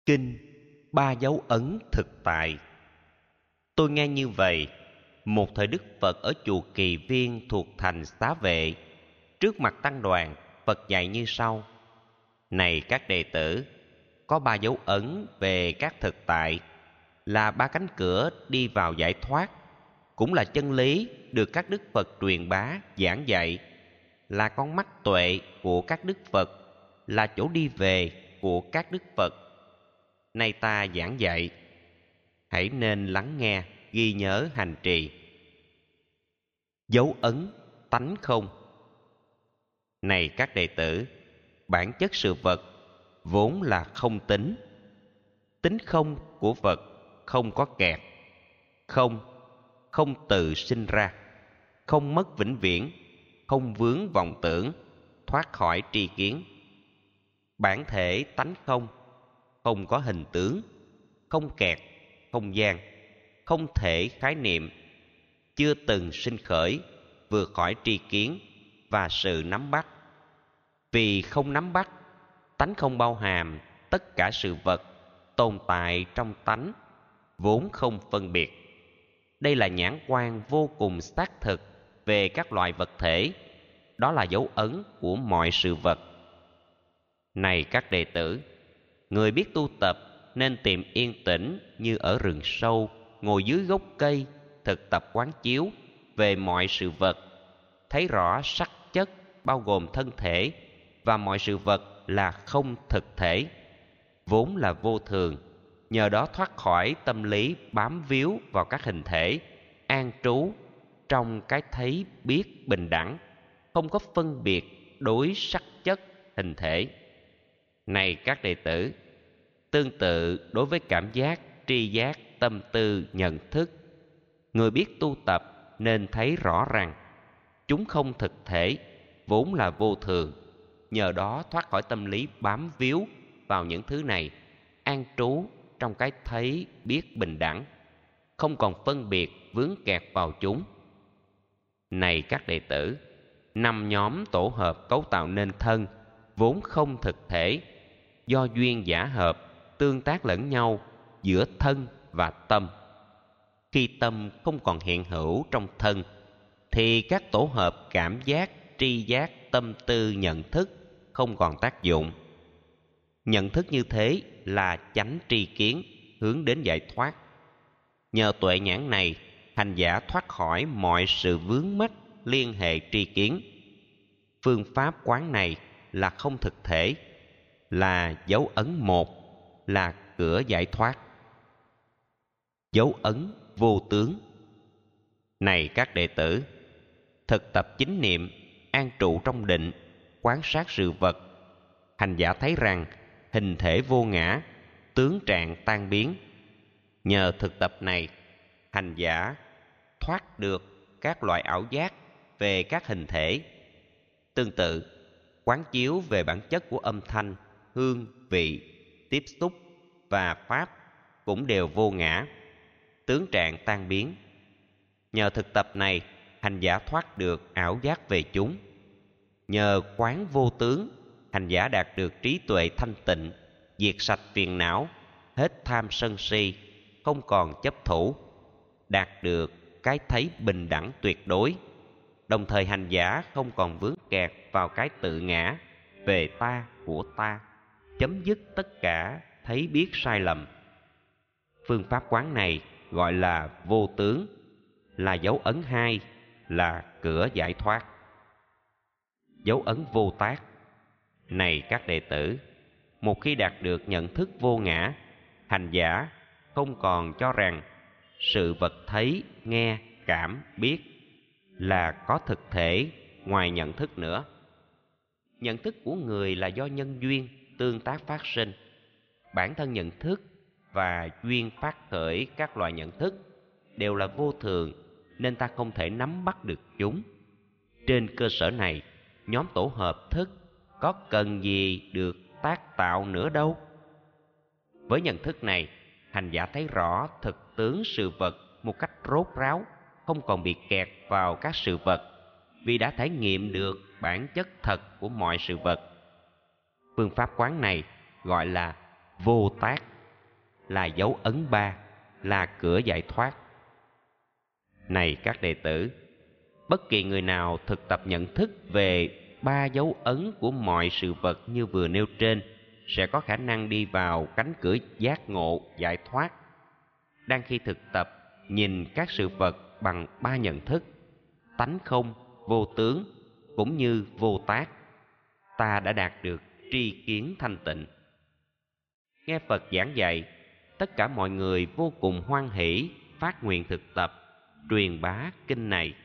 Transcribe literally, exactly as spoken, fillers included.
Kinh Ba Dấu Ấn Thực Tại. Tôi nghe như vậy, một thời Đức Phật ở chùa Kỳ Viên thuộc thành Xá Vệ, trước mặt tăng đoàn, Phật dạy như sau: Này các đệ tử, có ba dấu ấn về các thực tại, là ba cánh cửa đi vào giải thoát, cũng là chân lý được các Đức Phật truyền bá, giảng dạy, là con mắt tuệ của các Đức Phật, là chỗ đi về của các Đức Phật. Nay ta giảng dạy, hãy nên lắng nghe, ghi nhớ, hành trì. Dấu ấn tánh không. Này các đệ tử, bản chất sự vật vốn là không tính. Tính không của vật không có kẹt. Không, không tự sinh ra, không mất vĩnh viễn, không vướng vọng tưởng, thoát khỏi tri kiến. Bản thể tánh không, không có hình tướng, không kẹt, không gian, không thể khái niệm, chưa từng sinh khởi, vượt khỏi tri kiến và sự nắm bắt. Vì không nắm bắt, tánh không bao hàm tất cả sự vật tồn tại trong tánh, vốn không phân biệt. Đây là nhãn quan vô cùng xác thực về các loại vật thể, đó là dấu ấn của mọi sự vật. Này các đệ tử, người biết tu tập nên tìm yên tĩnh như ở rừng sâu, ngồi dưới gốc cây, thực tập quán chiếu về mọi sự vật, thấy rõ sắc chất bao gồm thân thể và mọi sự vật là không thực thể, vốn là vô thường, nhờ đó thoát khỏi tâm lý bám víu vào các hình thể, an trú trong cái thấy biết bình đẳng, không có phân biệt đối sắc chất hình thể. Này các đệ tử, tương tự đối với cảm giác, tri giác, tâm tư, nhận thức, người biết tu tập nên thấy rõ rằng chúng không thực thể, vốn là vô thường, nhờ đó thoát khỏi tâm lý bám víu vào những thứ này, an trú trong cái thấy biết bình đẳng, không còn phân biệt vướng kẹt vào chúng. Này các đệ tử, năm nhóm tổ hợp cấu tạo nên thân, vốn không thực thể, do duyên giả hợp, tương tác lẫn nhau giữa thân và tâm. Khi tâm không còn hiện hữu trong thân, thì các tổ hợp cảm giác, tri giác, tâm tư, nhận thức không còn tác dụng. Nhận thức như thế là chánh tri kiến, hướng đến giải thoát. Nhờ tuệ nhãn này, hành giả thoát khỏi mọi sự vướng mắc liên hệ tri kiến. Phương pháp quán này là không thực thể, là dấu ấn một, là cửa giải thoát. Dấu ấn vô tướng. Này các đệ tử, thực tập chính niệm, an trụ trong định, quan sát sự vật, hành giả thấy rằng hình thể vô ngã, tướng trạng tan biến. Nhờ thực tập này, hành giả thoát được các loại ảo giác về các hình thể. Tương tự, quán chiếu về bản chất của âm thanh, hương, vị, tiếp xúc và pháp cũng đều vô ngã, tướng trạng tan biến. Nhờ thực tập này, hành giả thoát được ảo giác về chúng. Nhờ quán vô tướng, hành giả đạt được trí tuệ thanh tịnh, diệt sạch phiền não, hết tham sân si, không còn chấp thủ, đạt được cái thấy bình đẳng tuyệt đối. Đồng thời hành giả không còn vướng kẹt vào cái tự ngã, về ta, của ta, chấm dứt tất cả thấy biết sai lầm. Phương pháp quán này gọi là vô tướng, là dấu ấn hai, là cửa giải thoát. Dấu ấn vô tác. Này các đệ tử, một khi đạt được nhận thức vô ngã, hành giả không còn cho rằng sự vật thấy, nghe, cảm, biết là có thực thể ngoài nhận thức nữa. Nhận thức của người là do nhân duyên tương tác phát sinh. Bản thân nhận thức và duyên phát khởi các loại nhận thức đều là vô thường, nên ta không thể nắm bắt được chúng. Trên cơ sở này, nhóm tổ hợp thức có cần gì được tác tạo nữa đâu. Với nhận thức này, hành giả thấy rõ thực tướng sự vật một cách rốt ráo, không còn bị kẹt vào các sự vật, vì đã trải nghiệm được bản chất thật của mọi sự vật. Phương pháp quán này gọi là vô tác. là dấu ấn ba, là cửa giải thoát. Này các đệ tử, bất kỳ người nào thực tập nhận thức về ba dấu ấn của mọi sự vật như vừa nêu trên sẽ có khả năng đi vào cánh cửa giác ngộ giải thoát. Đang khi thực tập nhìn các sự vật bằng ba nhận thức, tánh không, vô tướng cũng như vô tác, ta đã đạt được tri kiến thanh tịnh. Nghe Phật giảng dạy, tất cả mọi người vô cùng hoan hỷ phát nguyện thực tập truyền bá kinh này.